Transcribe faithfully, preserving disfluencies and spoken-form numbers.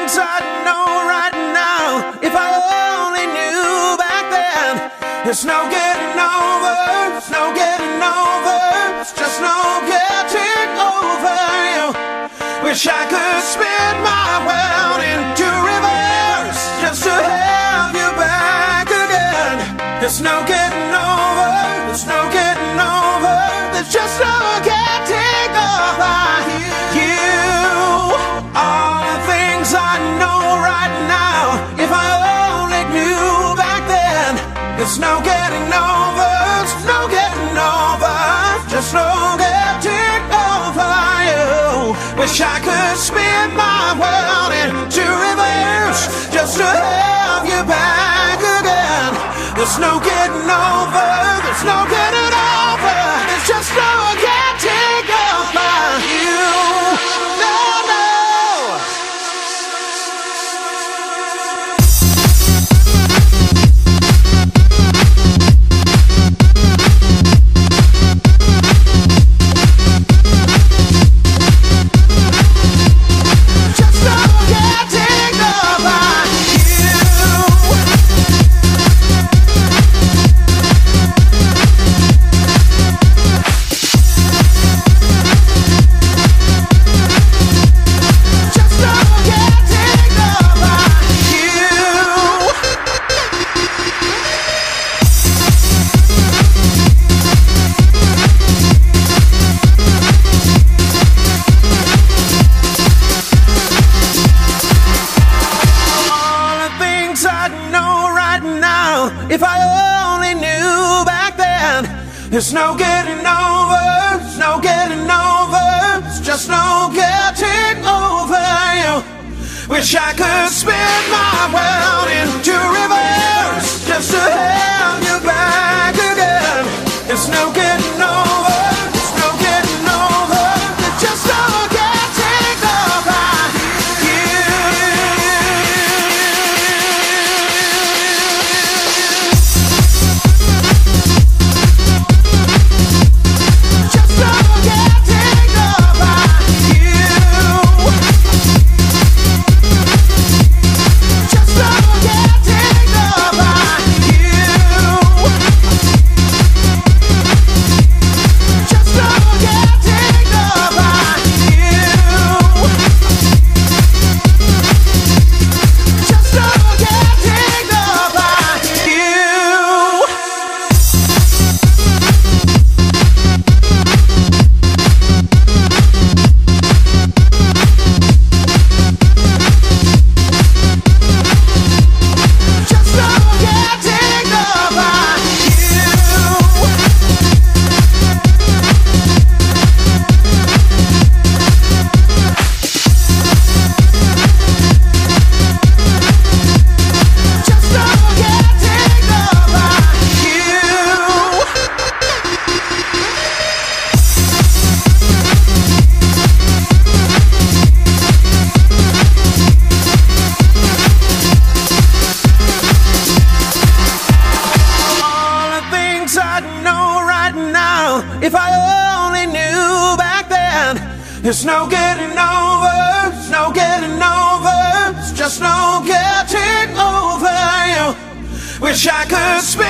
things I know right now. If I only knew back then. There's no getting over, there's no getting over, there's just no getting over you. Wish I could spin my world into reverse just to have you back again. There's no getting over, there's no getting over, there's just no getting over you. All the things I know right now. If I only knew back then. There's no getting over, there's no getting over, just no getting over you. Wish I could spin my world into reverse just to have you back again. There's no getting over, there's no getting over, there's just no getting over you. No, no. If I only knew back then. There's no getting over, there's no getting over, there's just no getting over you. Wish I could spin my world into reverse just to have you back again. There's no getting over, there's no getting over, there's just no getting over you. If I only knew back then. There's no getting over, there's no getting over, there's just no getting over you. Wish I could spin